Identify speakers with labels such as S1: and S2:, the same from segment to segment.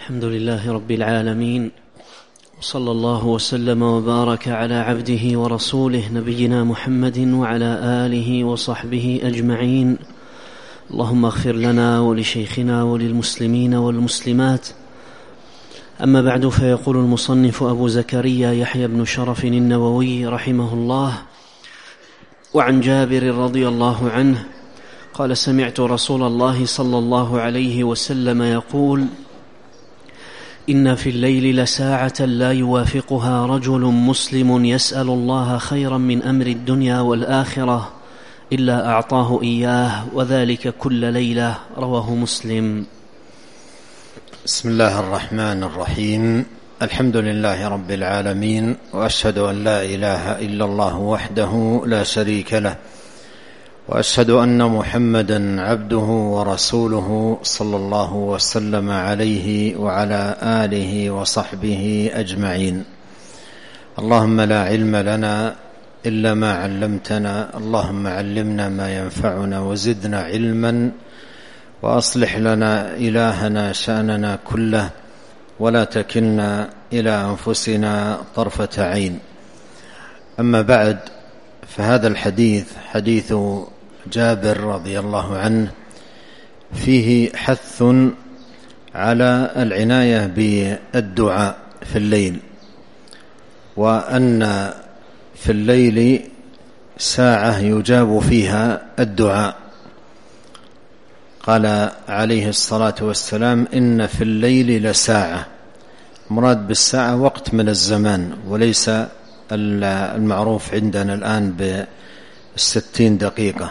S1: الحمد لله رب العالمين، وصلى الله وسلم وبارك على عبده ورسوله نبينا محمد وعلى آله وصحبه أجمعين. اللهم اغفر لنا ولشيخنا وللمسلمين والمسلمات. أما بعد، فيقول المصنف أبو زكريا يحيى بن شرف النووي رحمه الله: وعن جابر رضي الله عنه قال: سمعت رسول الله صلى الله عليه وسلم يقول: إن في الليل لساعة لا يوافقها رجل مسلم يسأل الله خيرا من أمر الدنيا والآخرة إلا أعطاه إياه، وذلك كل ليلة. رواه مسلم.
S2: بسم الله الرحمن الرحيم. الحمد لله رب العالمين، وأشهد أن لا إله إلا الله وحده لا شريك له، وأشهد أن محمدا عبده ورسوله صلى الله وسلم عليه وعلى آله وصحبه أجمعين. اللهم لا علم لنا إلا ما علمتنا، اللهم علمنا ما ينفعنا وزدنا علما، وأصلح لنا إلهنا شأننا كله، ولا تكلنا إلى أنفسنا طرفة عين. أما بعد، فهذا الحديث حديث جابر رضي الله عنه فيه حث على العناية بالدعاء في الليل، وأن في الليل ساعة يجاب فيها الدعاء. قال عليه الصلاة والسلام: إن في الليل لساعة. مراد بالساعة وقت من الزمان، وليس المعروف عندنا الآن ب60 دقيقة.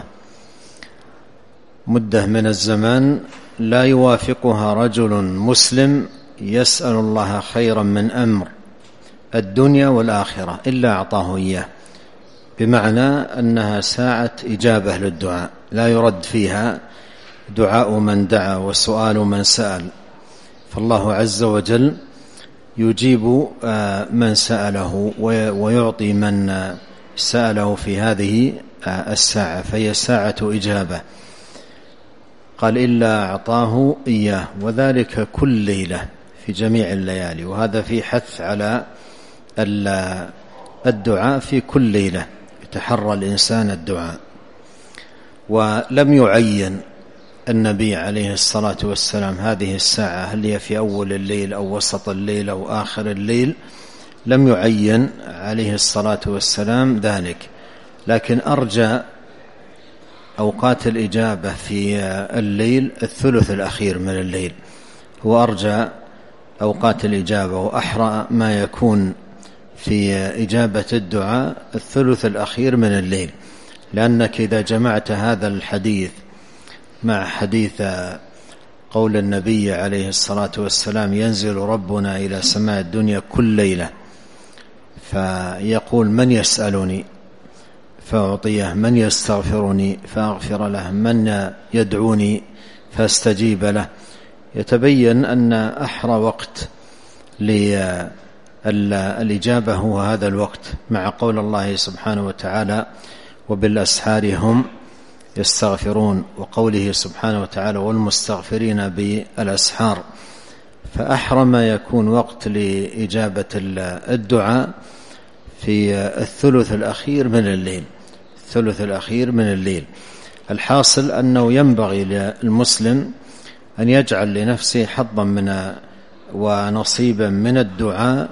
S2: مدة من الزمان لا يوافقها رجل مسلم يسأل الله خيرا من أمر الدنيا والآخرة إلا أعطاه إياه، بمعنى أنها ساعة إجابة للدعاء، لا يرد فيها دعاء من دعا وسؤال من سأل، فالله عز وجل يجيب من سأله ويعطي من سأله في هذه الساعة، فهي ساعة إجابة. قال: إلا أعطاه إياه، وذلك كل ليلة في جميع الليالي. وهذا في حث على الدعاء في كل ليلة، يتحرى الإنسان الدعاء. ولم يعين النبي عليه الصلاة والسلام هذه الساعة هل هي في أول الليل أو وسط الليل أو آخر الليل، لم يعين عليه الصلاة والسلام ذلك، لكن أرجى أوقات الإجابة في الليل الثلث الأخير من الليل، هو أرجى أوقات الإجابة وأحرى ما يكون في إجابة الدعاء الثلث الأخير من الليل، لأنك إذا جمعت هذا الحديث مع حديث قول النبي عليه الصلاة والسلام: ينزل ربنا إلى سماء الدنيا كل ليلة فيقول: من يسألني فأعطيه، من يستغفرني فأغفر له، من يدعوني فاستجيب له. يتبين أن أحرى وقت للإجابة هو هذا الوقت، مع قول الله سبحانه وتعالى: وبالأسحار هم يستغفرون، وقوله سبحانه وتعالى: والمستغفرين بالأسحار. فأحرى ما يكون وقت لإجابة الدعاء في الثلث الأخير من الليل، الثلث الأخير من الليل. الحاصل أنه ينبغي للمسلم أن يجعل لنفسه حظا ونصيبا من الدعاء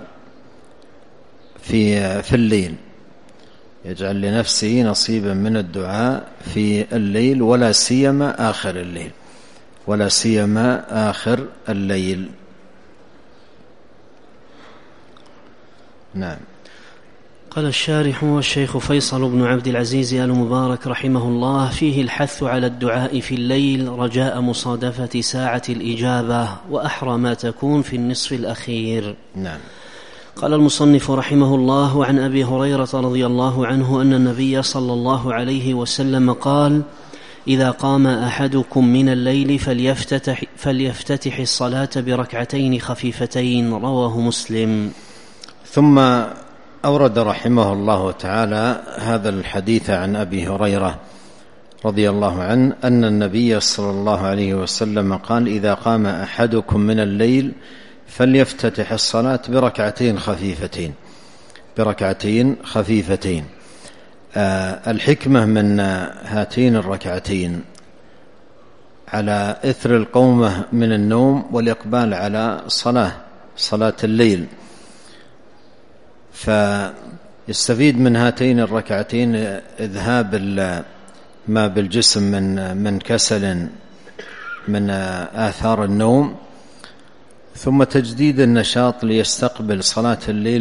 S2: في الليل، يجعل لنفسه نصيبا من الدعاء في الليل، ولا سيما آخر الليل، ولا سيما آخر الليل. نعم.
S1: قال الشارح والشيخ فيصل بن عبد العزيز آل مبارك رحمه الله: فيه الحث على الدعاء في الليل رجاء مصادفة ساعة الإجابة، وأحرى ما تكون في النصف الأخير.
S2: نعم.
S1: قال المصنف رحمه الله: وعن أبي هريرة رضي الله عنه أن النبي صلى الله عليه وسلم قال: إذا قام أحدكم من الليل فليفتتح الصلاة بركعتين خفيفتين. رواه مسلم.
S2: ثم أورد رحمه الله تعالى هذا الحديث عن أبي هريرة رضي الله عنه أن النبي صلى الله عليه وسلم قال: إذا قام أحدكم من الليل فليفتتح الصلاة بركعتين خفيفتين. الحكمة من هاتين الركعتين على إثر القومة من النوم والإقبال على صلاة الليل، فيستفيد من هاتين الركعتين إذهاب ما بالجسم من كسل من آثار النوم، ثم تجديد النشاط ليستقبل صلاة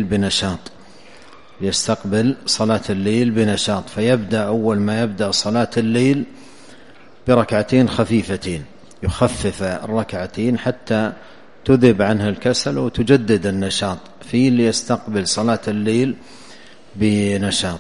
S2: الليل بنشاط. فيبدأ أول ما يبدأ صلاة الليل بركعتين خفيفتين، يخفف الركعتين حتى تذهب عنها الكسل وتجدد النشاط فيه ليستقبل صلاة الليل بنشاط.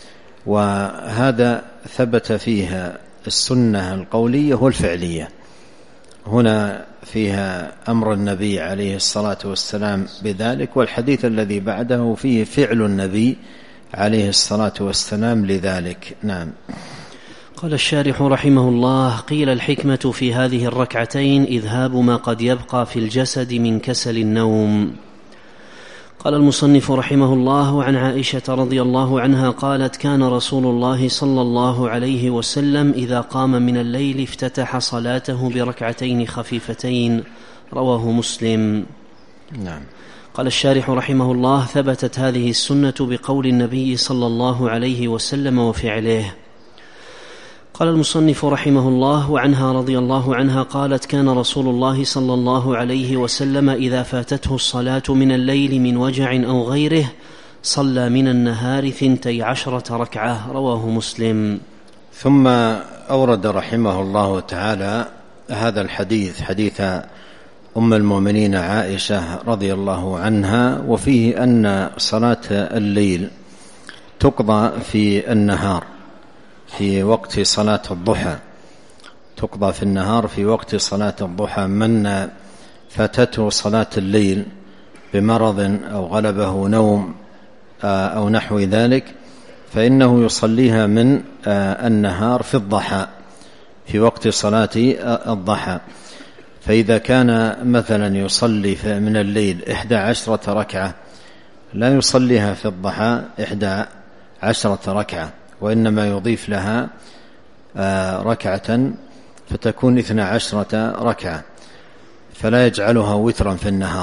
S2: وهذا ثبت فيها السنة القولية والفعلية. هنا فيها أمر النبي عليه الصلاة والسلام بذلك، والحديث الذي بعده فيه فعل النبي عليه الصلاة والسلام لذلك. نعم.
S1: قال الشارح رحمه الله: قيل الحكمة في هذه الركعتين إذهاب ما قد يبقى في الجسد من كسل النوم. قال المصنف رحمه الله: عن عائشة رضي الله عنها قالت: كان رسول الله صلى الله عليه وسلم إذا قام من الليل افتتح صلاته بركعتين خفيفتين، رواه مسلم.
S2: نعم.
S1: قال الشارح رحمه الله: ثبتت هذه السنة بقول النبي صلى الله عليه وسلم وفعله. قال المصنف رحمه الله: وعنها رضي الله عنها قالت: كان رسول الله صلى الله عليه وسلم إذا فاتته الصلاة من الليل من وجع أو غيره صلى من النهار 12 ركعة، رواه مسلم.
S2: ثم أورد رحمه الله تعالى هذا الحديث، حديث أم المؤمنين عائشة رضي الله عنها، وفيه أن صلاة الليل تقضى في النهار في وقت صلاة الضحى، تقضى في النهار في وقت صلاة الضحى. من فاتته صلاة الليل بمرض أو غلبه نوم أو نحو ذلك فإنه يصليها من النهار في الضحى، في وقت صلاة الضحى. فإذا كان مثلا يصلي من الليل 11 ركعة لا يصليها في الضحى 11 ركعة، وإنما يضيف لها ركعة فتكون 12 ركعة، فلا يجعلها وترا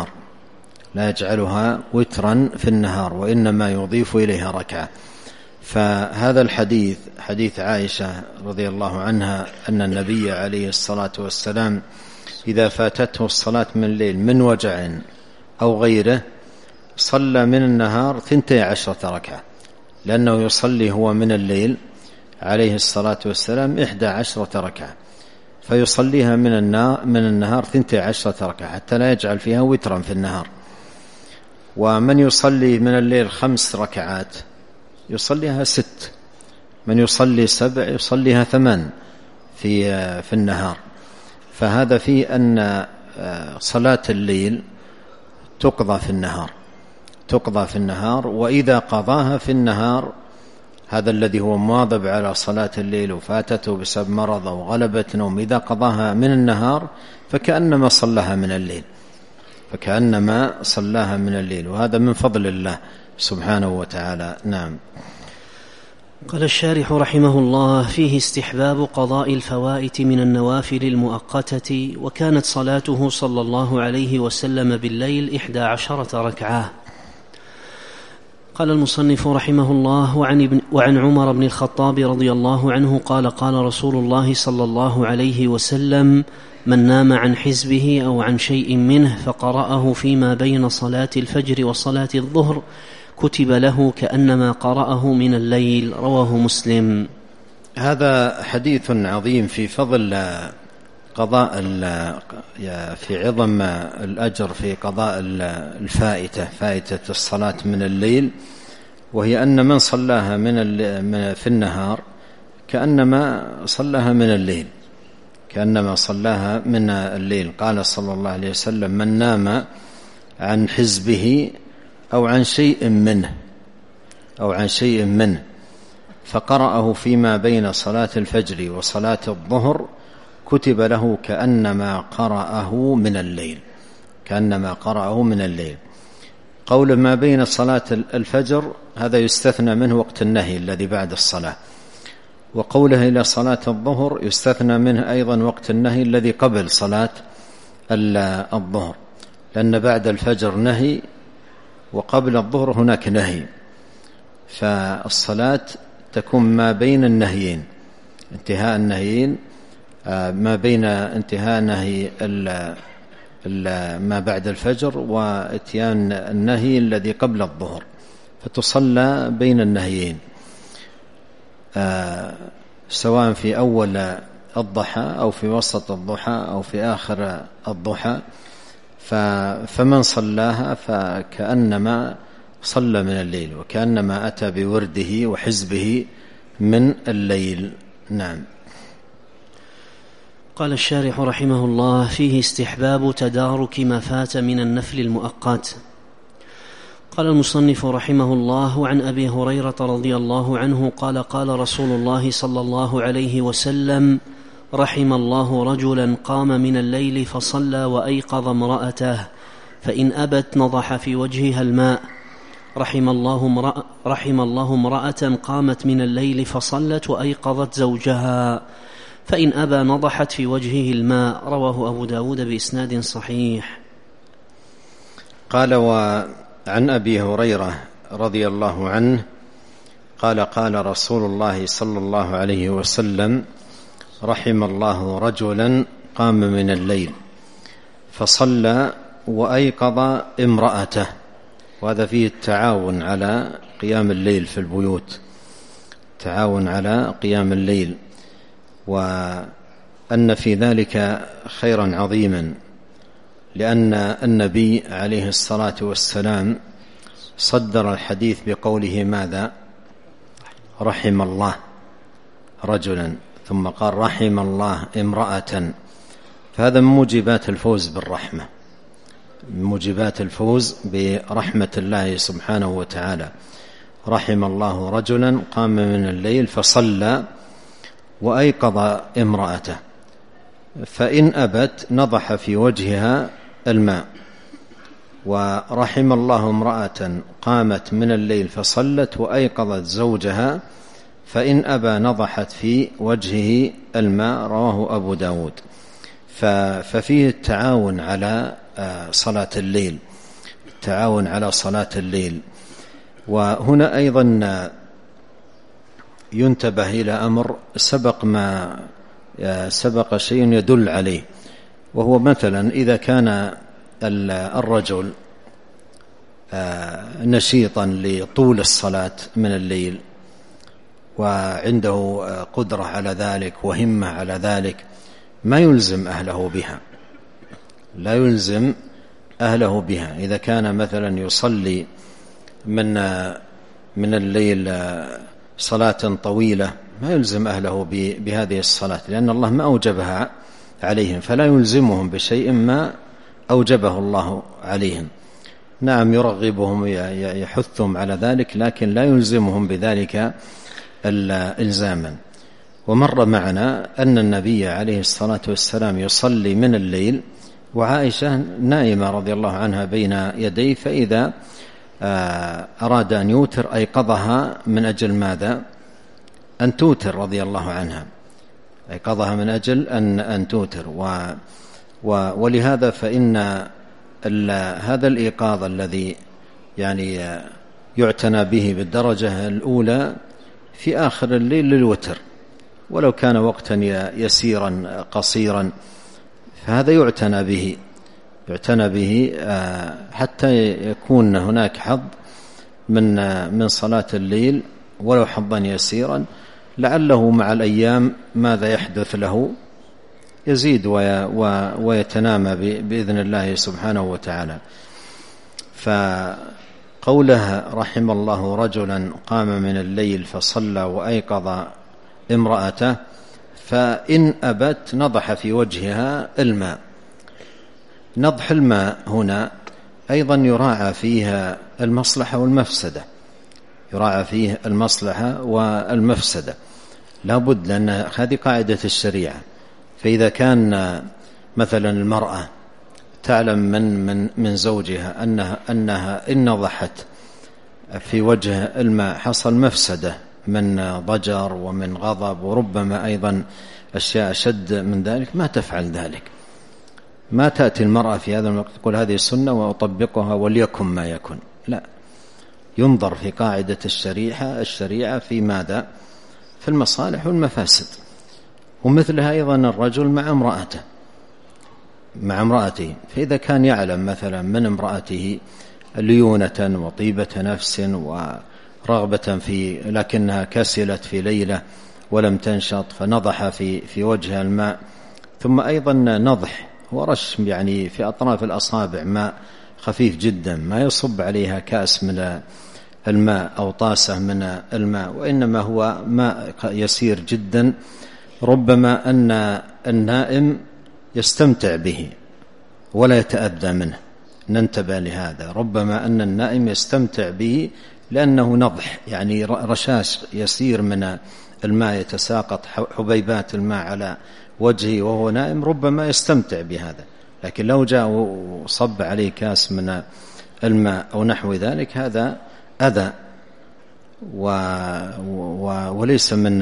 S2: في النهار، وإنما يضيف إليها ركعة. فهذا الحديث حديث عائشة رضي الله عنها أن النبي عليه الصلاة والسلام إذا فاتته الصلاة من الليل من وجع أو غيره صلى من النهار 12 ركعة، لأنه يصلي هو من الليل عليه الصلاة والسلام 11 ركعة، فيصليها من النهار 12 ركعة حتى لا يجعل فيها وترا في النهار. ومن يصلي من الليل 5 ركعات يصليها 6، من يصلي 7 يصليها 8 في النهار. فهذا فيه أن صلاة الليل تقضى في النهار، وإذا قضاها في النهار هذا الذي هو مواظب على صلاة الليل وفاتته بسبب مرض أو غلبة نوم، إذا قضاها من النهار فكأنما صلاها من الليل، وهذا من فضل الله سبحانه وتعالى. نعم.
S1: قال الشارح رحمه الله: فيه استحباب قضاء الفوائت من النوافل المؤقتة، وكانت صلاته صلى الله عليه وسلم بالليل 11 ركعة. قال المصنف رحمه الله: وعن عمر بن الخطاب رضي الله عنه قال: قال رسول الله صلى الله عليه وسلم: من نام عن حزبه أو عن شيء منه فقرأه فيما بين صلاة الفجر وصلاة الظهر كتب له كأنما قرأه من الليل، رواه مسلم.
S2: هذا حديث عظيم في فضل قضاء في عظم الأجر في قضاء فائتة الصلاة من الليل، وهي أن من صلاها في النهار كأنما صلاها من الليل. قال صلى الله عليه وسلم: من نام عن حزبه أو عن شيء منه فقرأه فيما بين صلاة الفجر وصلاة الظهر كتب له كأنما قرأه من الليل. كأنما قرأه من الليل. قول ما بين صلاة الفجر هذا يستثنى منه وقت النهي الذي بعد الصلاة، وقوله إلى صلاة الظهر يستثنى منه أيضا وقت النهي الذي قبل صلاة الظهر، لأن بعد الفجر نهي وقبل الظهر هناك نهي، فالصلاة تكون ما بين النهيين، انتهاء النهيين ما بين انتهاء نهي ما بعد الفجر واتيان النهي الذي قبل الظهر، فتصلى بين النهيين سواء في أول الضحى أو في وسط الضحى أو في آخر الضحى، فمن صلاها فكأنما صلى من الليل وكأنما أتى بورده وحزبه من الليل. نعم.
S1: قال الشارح رحمه الله: فيه استحباب تدارك ما فات من النفل المؤقت. قال المصنف رحمه الله: وعن أبي هريرة رضي الله عنه قال: قال رسول الله صلى الله عليه وسلم: رحم الله رجلا قام من الليل فصلى وأيقظ امرأته فإن أبت نضح في وجهها الماء. رحم الله امرأة قامت من الليل فصلت وأيقظت زوجها فإن أبى نضحت في وجهه الماء. رواه أبو داود بإسناد صحيح.
S2: قال: وعن أبي هريرة رضي الله عنه قال: قال رسول الله صلى الله عليه وسلم: رحم الله رجلا قام من الليل فصلى وأيقظ امرأته. وهذا فيه التعاون على قيام الليل في البيوت، تعاون على قيام الليل، وأن في ذلك خيرا عظيما، لأن النبي عليه الصلاة والسلام صدر الحديث بقوله ماذا؟ رحم الله رجلا، ثم قال رحم الله امرأة، فهذا من موجبات الفوز بالرحمة، من موجبات الفوز برحمة الله سبحانه وتعالى. رحم الله رجلا قام من الليل فصلى وأيقظ امرأته فإن أبت نضح في وجهها الماء. ورحم الله امرأة قامت من الليل فصلت وأيقظت زوجها فإن أبى نضحت في وجهه الماء. رواه أبو داود. ففيه التعاون على صلاة الليل، التعاون على صلاة الليل. وهنا أيضا ينتبه إلى أمر سبق شيء يدل عليه، وهو مثلا إذا كان الرجل نشيطا لطول الصلاة من الليل وعنده قدرة على ذلك وهمة على ذلك، ما يلزم أهله بها، لا يلزم أهله بها. إذا كان مثلا يصلي من الليل صلاة طويلة ما يلزم أهله بهذه الصلاة، لأن الله ما أوجبها عليهم، فلا يلزمهم بشيء ما أوجبه الله عليهم. نعم يرغبهم يحثهم على ذلك، لكن لا يلزمهم بذلك إلزاما. ومر معنا أن النبي عليه الصلاة والسلام يصلي من الليل وعائشة نائمة رضي الله عنها بين يديه، فإذا أراد أن يوتر أيقظها من أجل ماذا؟ أن توتر رضي الله عنها، أيقظها من أجل أن توتر. ولهذا فإن هذا الإيقاظ الذي يعني يعتنى به بالدرجة الأولى في آخر الليل للوتر، ولو كان وقتا يسيرا قصيرا، فهذا يعتنى به حتى يكون هناك حظ من صلاة الليل ولو حظا يسيرا، لعله مع الأيام ماذا يحدث له؟ يزيد ويتنامى بإذن الله سبحانه وتعالى. فقوله رحم الله رجلا قام من الليل فصلى وأيقظ امرأته فإن أبت نضح في وجهها الماء. نضح الماء هنا أيضا يراعى فيها المصلحة والمفسدة، يراعى فيه المصلحة والمفسدة، لا بد، لأن هذه قاعدة الشريعة. فإذا كان مثلا المرأة تعلم من زوجها أنها إن نضحت في وجه الماء حصل مفسدة من ضجر ومن غضب وربما أيضا أشياء أشد من ذلك، ما تفعل ذلك. ما تأتي المرأة في هذا الوقت تقول هذه السنة وأطبقها وليكن ما يكن، لا، ينظر في قاعدة الشريعة في ماذا؟ في المصالح والمفاسد. ومثلها أيضا الرجل مع امرأته، فإذا كان يعلم مثلا من امرأته ليونة وطيبة نفس ورغبة في، لكنها كسلت في ليلة ولم تنشط فنضح في وجه الماء، ثم أيضا نضح ورش يعني في أطراف الأصابع ماء خفيف جدا، ما يصب عليها كأس من الماء أو طاسة من الماء، وإنما هو ماء يسير جدا، ربما أن النائم يستمتع به ولا يتأذى منه. ننتبه لهذا، ربما أن النائم يستمتع به لأنه نضح، يعني رشاش يسير من الماء يتساقط حبيبات الماء على وجهه وهو نائم، ربما يستمتع بهذا. لكن لو جاء وصب عليه كاس من الماء أو نحو ذلك هذا أذى وليس من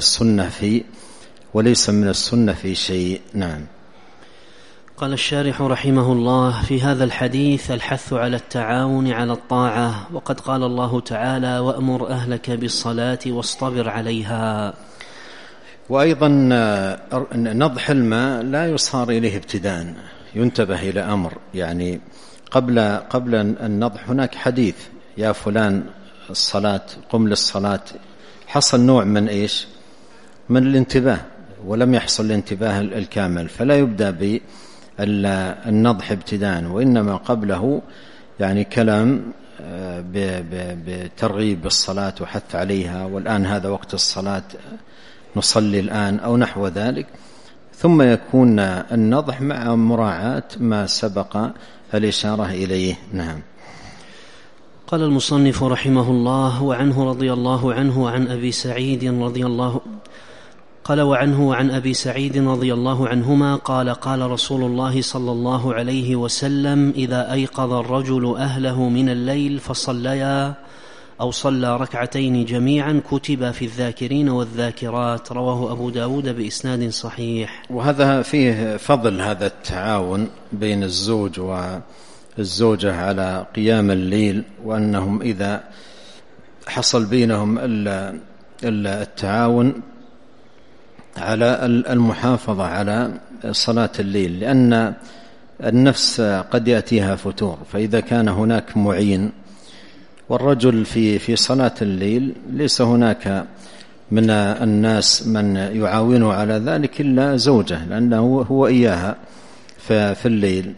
S2: السنة في شيء. نعم.
S1: قال الشارح رحمه الله: في هذا الحديث الحث على التعاون على الطاعة، وقد قال الله تعالى: وأمر أهلك بالصلاة واصطبر عليها.
S2: وأيضا نضح الماء لا يصار إليه ابتداء، ينتبه إلى أمر، يعني قبل النضح هناك حديث: يا فلان الصلاة، قم للصلاة. حصل نوع من إيش؟ من الانتباه، ولم يحصل الانتباه الكامل، فلا يبدأ بالنضح ابتداء، وإنما قبله يعني كلام بترغيب بالصلاة وحث عليها، والآن هذا وقت الصلاة نصلي الآن أو نحو ذلك، ثم يكون النضح مع مراعاة ما سبق الإشارة إليه. نعم.
S1: قال المصنف رحمه الله: وعنه رضي الله عنه وعن أبي سعيد رضي الله قال وعنه وعن أبي سعيد رضي الله عنهما قال: قال رسول الله صلى الله عليه وسلم: إذا أيقظ الرجل أهله من الليل فصليا أو صلى ركعتين جميعا كتب في الذاكرين والذاكرات. رواه أبو داود بإسناد صحيح.
S2: وهذا فيه فضل هذا التعاون بين الزوج والزوجة على قيام الليل، وأنهم إذا حصل بينهم التعاون على المحافظة على صلاة الليل، لأن النفس قد يأتيها فتور، فإذا كان هناك معين، والرجل في صلاة الليل ليس هناك من الناس من يعاونه على ذلك إلا زوجة، لأنه هو إياها في الليل،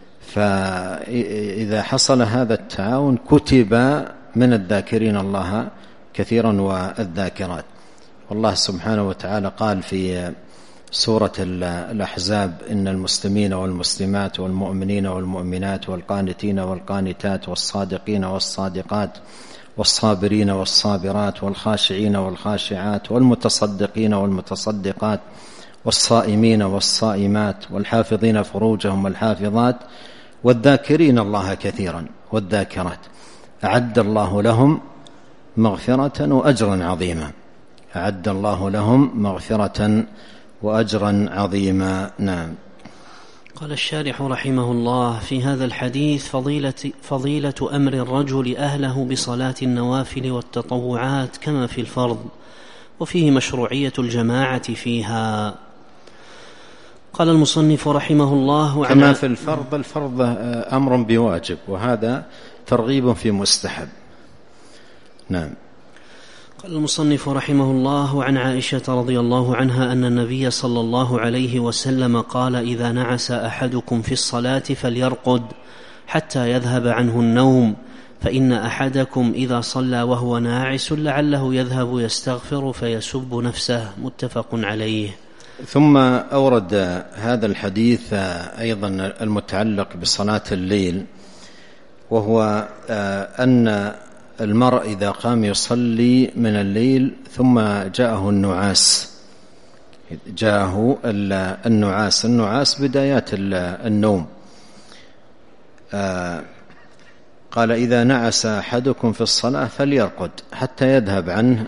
S2: فإذا حصل هذا التعاون كتب من الذاكرين الله كثيرا والذاكرات. والله سبحانه وتعالى قال في سورة الأحزاب: إن المسلمين والمسلمات والمؤمنين والمؤمنات والقانتين والقانتات والصادقين والصادقات والصابرين والصابرات والخاشعين والخاشعات والمتصدقين والمتصدقات والصائمين والصائمات والحافظين فروجهم والحافظات والذاكرين الله كثيرا والذاكرات أعد الله لهم مغفرة وأجرا عظيما. أعد الله لهم مغفرة وأجرا عظيما. نعم.
S1: قال الشارح رحمه الله: في هذا الحديث فضيلة أمر الرجل أهله بصلاة النوافل والتطوعات كما في الفرض، وفيه مشروعية الجماعة فيها. قال المصنف رحمه الله:
S2: كما في الفرض أمر بواجب، وهذا ترغيب في مستحب. نعم.
S1: قال المصنف رحمه الله: وعن عائشة رضي الله عنها أن النبي صلى الله عليه وسلم قال: إذا نعس أحدكم في الصلاة فليرقد حتى يذهب عنه النوم، فإن أحدكم إذا صلى وهو ناعس لعله يذهب يستغفر فيسب نفسه. متفق عليه.
S2: ثم أورد هذا الحديث أيضا المتعلق بصلاة الليل، وهو أن المرء إذا قام يصلي من الليل ثم جاءه النعاس بدايات النوم، قال إذا نعس أحدكم في الصلاة فليرقد حتى يذهب عنه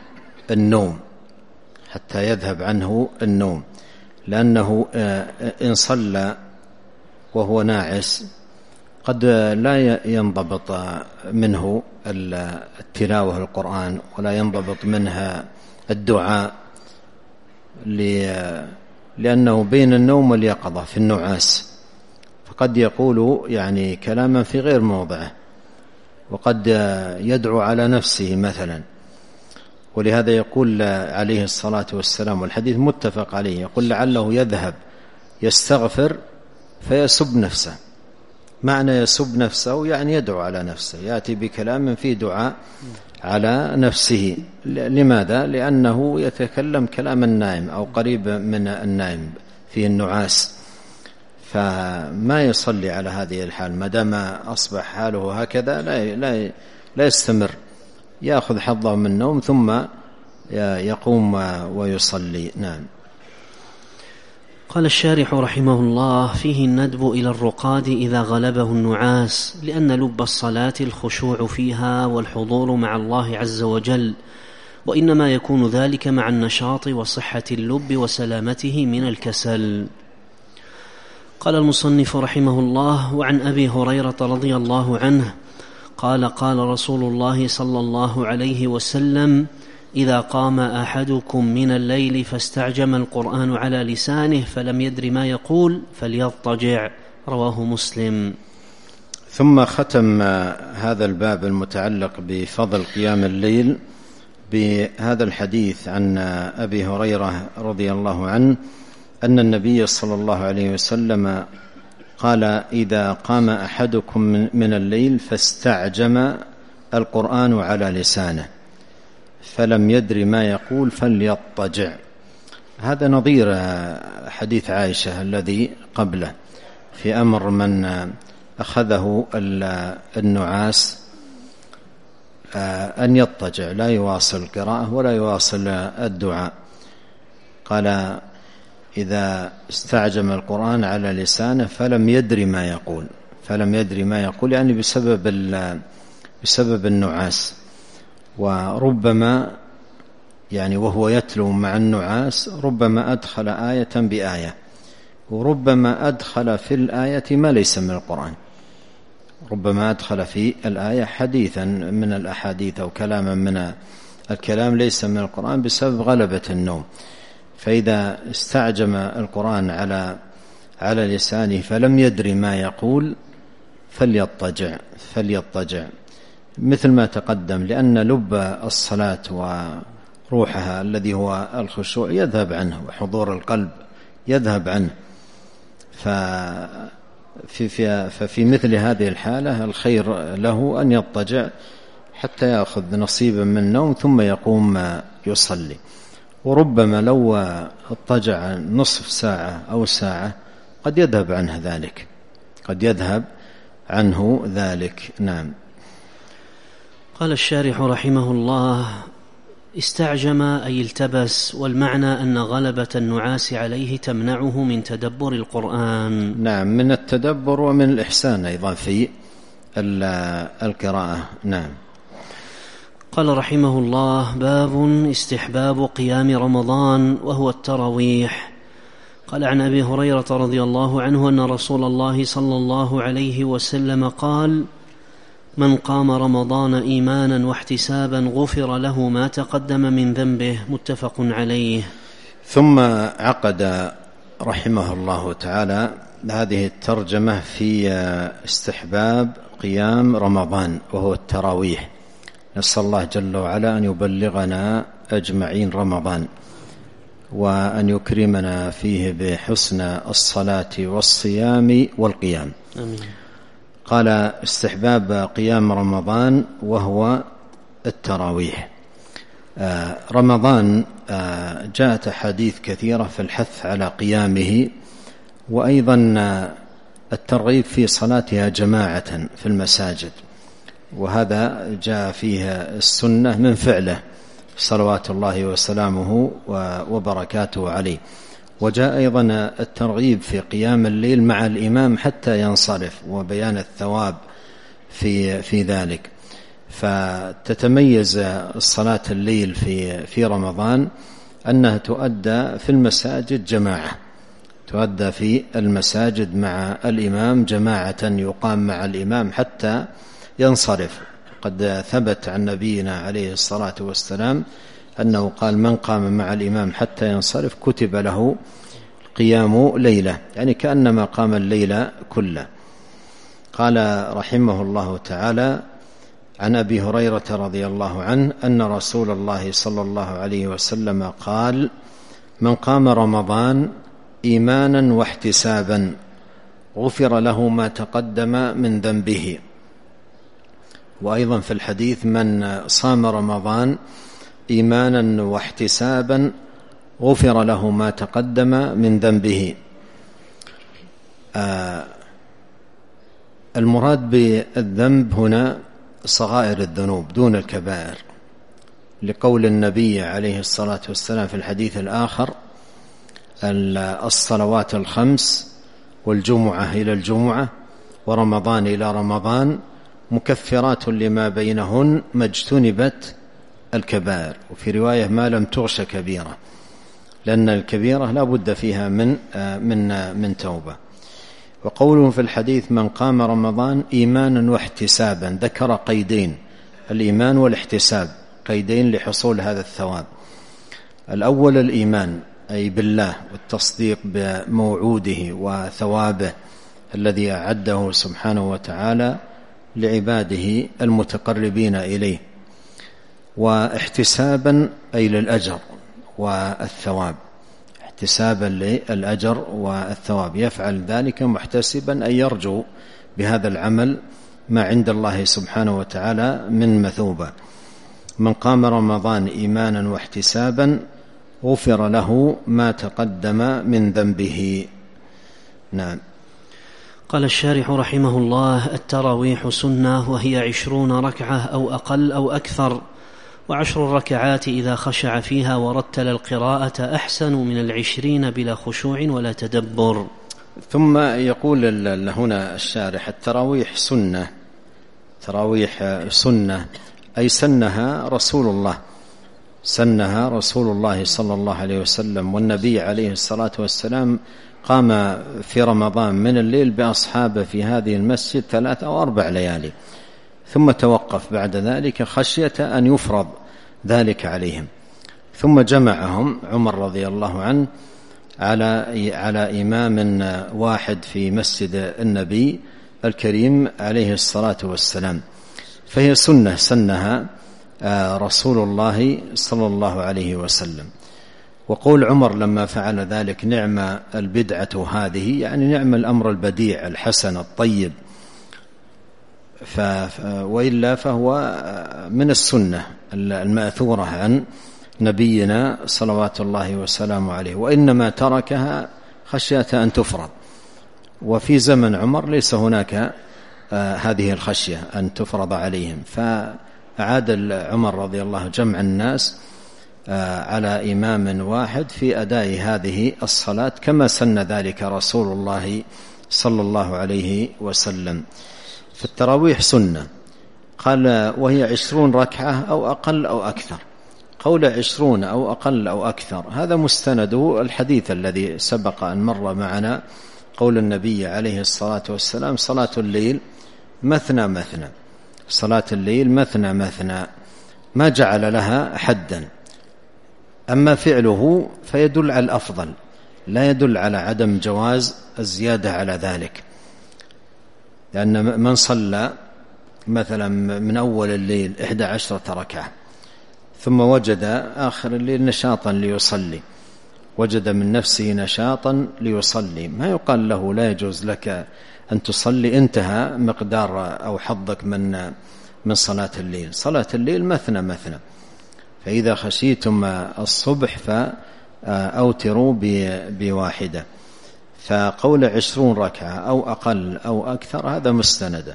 S2: النوم، لأنه إن صلى وهو ناعس قد لا ينضبط منه التلاوة القرآن ولا ينضبط منها الدعاء، لأنه بين النوم واليقظة في النعاس، فقد يقول يعني كلاما في غير موضعه، وقد يدعو على نفسه مثلا. ولهذا يقول عليه الصلاة والسلام، والحديث متفق عليه، يقول لعله يذهب يستغفر فيسب نفسه. معنى يسب نفسه يعني يدعو على نفسه، يأتي بكلام فيه دعاء على نفسه. لماذا؟ لأنه يتكلم كلام النائم أو قريب من النائم فيه النعاس، فما يصلي على هذه الحال ما دام أصبح حاله هكذا، لا يستمر، يأخذ حظه من النوم ثم يقوم ويصلي. نعم.
S1: قال الشارح رحمه الله: فيه الندب إلى الرقاد إذا غلبه النعاس، لأن لب الصلاة الخشوع فيها والحضور مع الله عز وجل، وإنما يكون ذلك مع النشاط وصحة اللب وسلامته من الكسل. قال المصنف رحمه الله: وعن أبي هريرة رضي الله عنه قال: قال رسول الله صلى الله عليه وسلم: إذا قام أحدكم من الليل فاستعجم القرآن على لسانه فلم يدر ما يقول فليضطجع. رواه مسلم.
S2: ثم ختم هذا الباب المتعلق بفضل قيام الليل بهذا الحديث عن أبي هريرة رضي الله عنه أن النبي صلى الله عليه وسلم قال: إذا قام أحدكم من الليل فاستعجم القرآن على لسانه فلم يدر ما يقول فليضطجع. هذا نظير حديث عائشة الذي قبله في أمر من أخذه النعاس أن يضطجع، لا يواصل القراءة ولا يواصل الدعاء. قال: إذا استعجم القرآن على لسانه فلم يدر ما يقول يعني بسبب النعاس. وربما يعني وهو يتلو مع النعاس ربما أدخل آية بآية، وربما أدخل في الآية ما ليس من القرآن، ربما أدخل في الآية حديثا من الأحاديث أو كلاما من الكلام ليس من القرآن بسبب غلبة النوم. فإذا استعجم القرآن على لسانه فلم يدر ما يقول فليضطجع مثل ما تقدم، لأن لب الصلاة وروحها الذي هو الخشوع يذهب عنه، وحضور القلب يذهب عنه. ففي مثل هذه الحالة الخير له أن يضطجع حتى يأخذ نصيبا من النوم ثم يقوم يصلي. وربما لو اضطجع نصف ساعة أو ساعة قد يذهب عنه ذلك. نعم.
S1: قال الشارح رحمه الله: استعجم أي التبس، والمعنى أن غلبة النعاس عليه تمنعه من تدبر القرآن.
S2: نعم، من التدبر ومن الإحسان أيضا في القراءة. نعم.
S1: قال رحمه الله: باب استحباب قيام رمضان وهو التراويح. قال: عن أبي هريرة رضي الله عنه أن رسول الله صلى الله عليه وسلم قال: من قام رمضان إيمانا واحتسابا غفر له ما تقدم من ذنبه. متفق عليه.
S2: ثم عقد رحمه الله تعالى هذه الترجمة في استحباب قيام رمضان وهو التراويح. نسأل الله جل وعلا أن يبلغنا أجمعين رمضان، وأن يكرمنا فيه بحسن الصلاة والصيام والقيام.
S1: آمين.
S2: قال: استحباب قيام رمضان وهو التراويح. رمضان جاءت أحاديث كثيرة في الحث على قيامه، وأيضا الترغيب في صلاتها جماعة في المساجد، وهذا جاء فيه السنة من فعله صلوات الله وسلامه وبركاته عليه. وجاء أيضا الترغيب في قيام الليل مع الإمام حتى ينصرف وبيان الثواب في ذلك. فتتميز الصلاة الليل في رمضان أنها تؤدى في المساجد جماعة، تؤدى في المساجد مع الإمام جماعة، يقام مع الإمام حتى ينصرف. قد ثبت عن نبينا عليه الصلاة والسلام أنه قال: من قام مع الإمام حتى ينصرف كتب له قيام ليلة، يعني كأنما قام الليل كله. قال رحمه الله تعالى: عن أبي هريرة رضي الله عنه أن رسول الله صلى الله عليه وسلم قال: من قام رمضان إيمانا واحتسابا غفر له ما تقدم من ذنبه. وأيضا في الحديث: من صام رمضان إيمانا واحتسابا غفر له ما تقدم من ذنبه. المراد بالذنب هنا صغائر الذنوب دون الكبائر، لقول النبي عليه الصلاة والسلام في الحديث الآخر: الصلوات الخمس والجمعة إلى الجمعة ورمضان إلى رمضان مكفرات لما بينهن ما اجتنبت الكبائر. وفي رواية: ما لم تغش كبيرة، لأن الكبيرة لا بد فيها من توبة. وقوله في الحديث: من قام رمضان إيمانا واحتسابا، ذكر قيدين: الإيمان والاحتساب، قيدين لحصول هذا الثواب. الأول الإيمان أي بالله والتصديق بموعوده وثوابه الذي أعده سبحانه وتعالى لعباده المتقربين إليه. واحتسابا أي للأجر والثواب، احتسابا للأجر والثواب، يفعل ذلك محتسبا أي يرجو بهذا العمل ما عند الله سبحانه وتعالى من مثوبة. من قام رمضان إيمانا واحتسابا غفر له ما تقدم من ذنبه. نعم.
S1: قال الشارح رحمه الله: التراويح سنة، وهي 20 ركعة أو أقل أو أكثر، و10 الركعات إذا خشع فيها ورتل القراءة أحسن من 20 بلا خشوع ولا تدبر.
S2: ثم يقول هنا الشارح: التراويح سنة، تراويح سنة أي سنها رسول الله، سنها رسول الله صلى الله عليه وسلم. والنبي عليه الصلاة والسلام قام في رمضان من الليل بأصحابه في هذه المسجد 3 أو 4 ليالي، ثم توقف بعد ذلك خشية أن يفرض ذلك عليهم، ثم جمعهم عمر رضي الله عنه على إمام واحد في مسجد النبي الكريم عليه الصلاة والسلام. فهي سنة سنها رسول الله صلى الله عليه وسلم. وقول عمر لما فعل ذلك: نعم البدعة هذه، يعني نعم الأمر البديع الحسن الطيب، وإلا فهو من السنة المأثورة عن نبينا صلوات الله وسلامه عليه، وإنما تركها خشية أن تفرض. وفي زمن عمر ليس هناك هذه الخشية أن تفرض عليهم، فأعاد عمر رضي الله جمع الناس على إمام واحد في أداء هذه الصلاة كما سن ذلك رسول الله صلى الله عليه وسلم. فالتراويح سنة. قال: وهي 20 ركعة أو أقل أو أكثر. قول 20 أو أقل أو أكثر هذا مستنده الحديث الذي سبق أن مر معنا، قول النبي عليه الصلاة والسلام: صلاة الليل مثنى مثنى، صلاة الليل مثنى مثنى، ما جعل لها حدا. أما فعله فيدل على الأفضل، لا يدل على عدم جواز الزيادة على ذلك، لأن من صلى مثلا من أول الليل 11 ركعة ثم وجد آخر الليل نشاطا ليصلي، وجد من نفسه نشاطا ليصلي، ما يقال له لا يجوز لك أن تصلي، انتهى مقدار أو حظك من صلاة الليل. صلاة الليل مثنى مثنى، فإذا خشيتم الصبح فأوتروا بواحدة. فقول 20 ركعة أو أقل أو أكثر هذا مستند.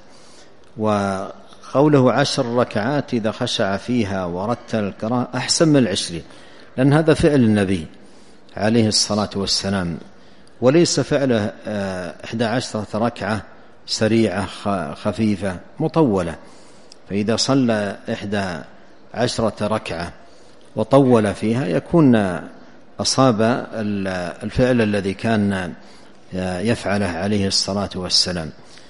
S2: وقوله 10 ركعات إذا خشع فيها ورتل القراءة أحسن من 20، لأن هذا فعل النبي عليه الصلاة والسلام، وليس فعله 11 ركعة سريعة خفيفة مطولة. فإذا صلى 11 ركعة وطول فيها يكون أصاب الفعل الذي كان يفعله عليه الصلاة والسلام.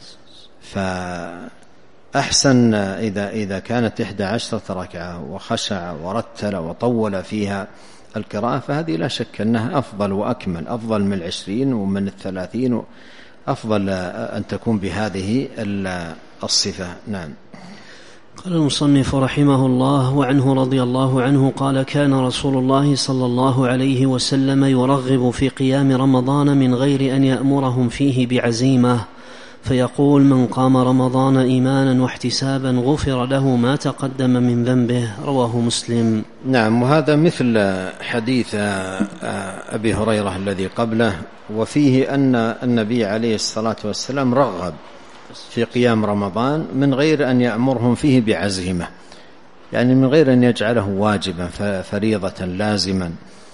S2: فأحسن إذا كانت 11 ركعة وخشع ورتل وطول فيها القراءة، فهذه لا شك أنها أفضل وأكمل، أفضل من 20 ومن 30، أفضل أن تكون بهذه الصفة. نعم.
S1: قال المصنف رحمه الله: وعنه رضي الله عنه قال: كان رسول الله صلى الله عليه وسلم يرغب في قيام رمضان من غير أن يأمرهم فيه بعزيمة، فيقول: من قام رمضان إيمانا واحتسابا غفر له ما تقدم من ذنبه. رواه مسلم.
S2: نعم. وهذا مثل حديث أبي هريرة الذي قبله، وفيه أن النبي عليه الصلاة والسلام رغب في قيام رمضان من غير أن يأمرهم فيه بعزيمة، يعني من غير أن يجعله واجبا فريضة لازما،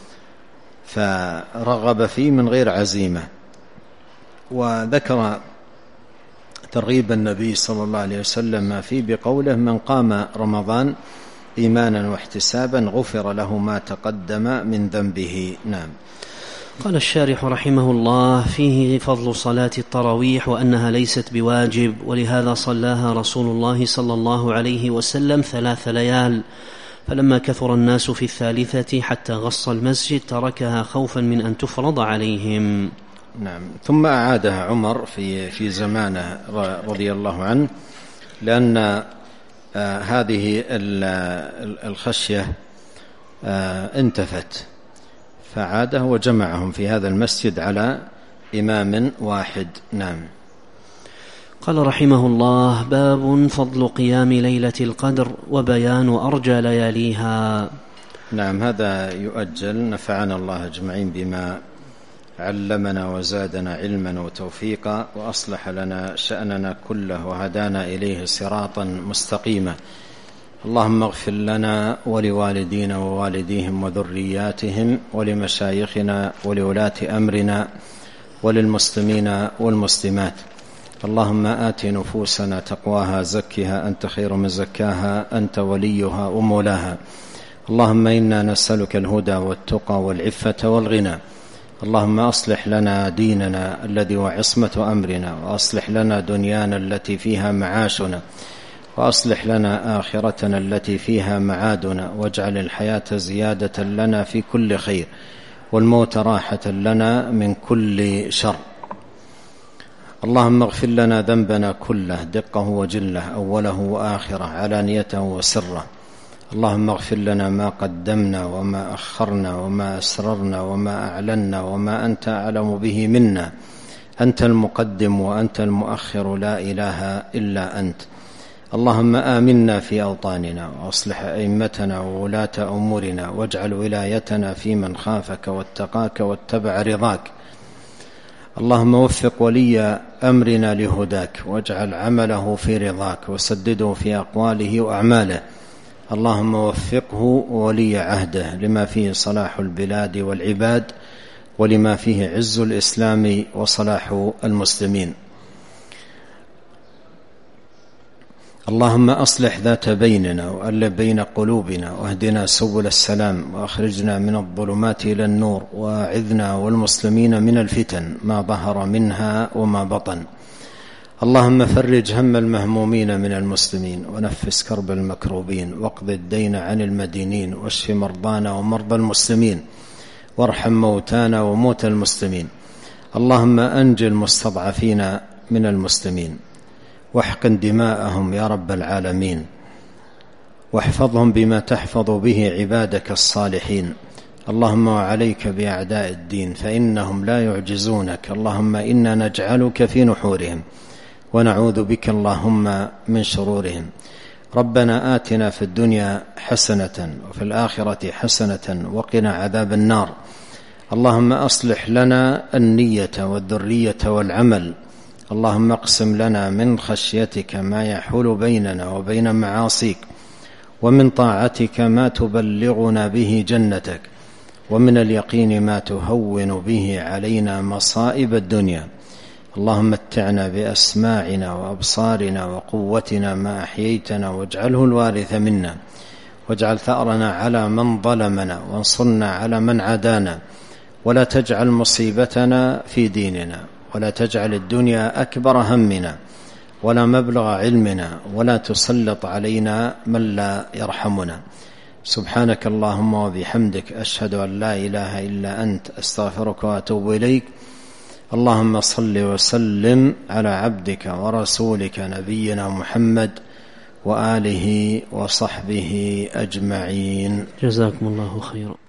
S2: فرغب فيه من غير عزيمة. وذكر ترغيب النبي صلى الله عليه وسلم ما فيه بقوله: من قام رمضان إيمانا واحتسابا غفر له ما تقدم من ذنبه. نعم.
S1: قال الشارح رحمه الله: فيه فضل صلاة التراويح وأنها ليست بواجب، ولهذا صلاها رسول الله صلى الله عليه وسلم 3 ليال، فلما كثر الناس في الثالثة حتى غص المسجد تركها خوفا من أن تفرض عليهم.
S2: نعم. ثم أعادها عمر في زمانه رضي الله عنه، لأن هذه الخشية انتفت، فعاده وجمعهم في هذا المسجد على إمام واحد. نعم.
S1: قال رحمه الله: باب فضل قيام ليلة القدر وبيان أرجى لياليها.
S2: نعم. هذا يؤجل، نفعنا الله أجمعين بما علمنا وزادنا علما وتوفيقا، وأصلح لنا شأننا كله وهدانا إليه صراطا مستقيما. اللهم اغفر لنا ولوالدينا ووالديهم وذرياتهم ولمشايخنا ولولاة أمرنا وللمسلمين والمسلمات. اللهم آت نفوسنا تقواها زكها أنت خير من زكاها أنت وليها ومولاها. اللهم إنا نسألك الهدى والتقى والعفة والغنى. اللهم أصلح لنا ديننا الذي هو عصمة أمرنا، وأصلح لنا دنيانا التي فيها معاشنا، وأصلح لنا آخرتنا التي فيها معادنا، واجعل الحياة زيادة لنا في كل خير، والموت راحة لنا من كل شر. اللهم اغفر لنا ذنبنا كله دقه وجله، أوله وآخره، علانيته وسره. اللهم اغفر لنا ما قدمنا وما أخرنا وما أسررنا وما أعلنا وما أنت أعلم به منا. أنت المقدم وأنت المؤخر، لا إله إلا أنت. اللهم آمنا في أوطاننا، وأصلح أئمتنا وولاة أمورنا، واجعل ولايتنا في من خافك واتقاك واتبع رضاك. اللهم وفق ولي أمرنا لهداك، واجعل عمله في رضاك، وسدده في أقواله وأعماله. اللهم وفقه ولي عهده لما فيه صلاح البلاد والعباد، ولما فيه عز الإسلام وصلاح المسلمين. اللهم أصلح ذات بيننا، وألف بين قلوبنا، واهدنا سبل السلام، وأخرجنا من الظلمات إلى النور، وأعذنا والمسلمين من الفتن ما ظهر منها وما بطن. اللهم فرج هم المهمومين من المسلمين، ونفس كرب المكروبين، واقض الدين عن المدينين، واشف مرضانا ومرضى المسلمين، وارحم موتانا وموتى المسلمين. اللهم أنجِ المستضعفين من المسلمين، واحقن دماءهم يا رب العالمين، واحفظهم بما تحفظ به عبادك الصالحين. اللهم وعليك بأعداء الدين، فإنهم لا يعجزونك. اللهم إنا نجعلك في نحورهم، ونعوذ بك اللهم من شرورهم. ربنا آتنا في الدنيا حسنة وفي الآخرة حسنة وقنا عذاب النار. اللهم أصلح لنا النية والذرية والعمل. اللهم اقسم لنا من خشيتك ما يحول بيننا وبين معاصيك، ومن طاعتك ما تبلغنا به جنتك، ومن اليقين ما تهون به علينا مصائب الدنيا. اللهم متعنا بأسماعنا وأبصارنا وقوتنا ما أحييتنا، واجعله الوارث منا، واجعل ثأرنا على من ظلمنا، وانصرنا على من عادانا، ولا تجعل مصيبتنا في ديننا، ولا تجعل الدنيا أكبر همنا ولا مبلغ علمنا، ولا تسلط علينا من لا يرحمنا. سبحانك اللهم وبحمدك، أشهد أن لا إله إلا أنت، أستغفرك وأتوب إليك. اللهم صل وسلم على عبدك ورسولك نبينا محمد وآله وصحبه أجمعين.
S1: جزاكم الله خيرا.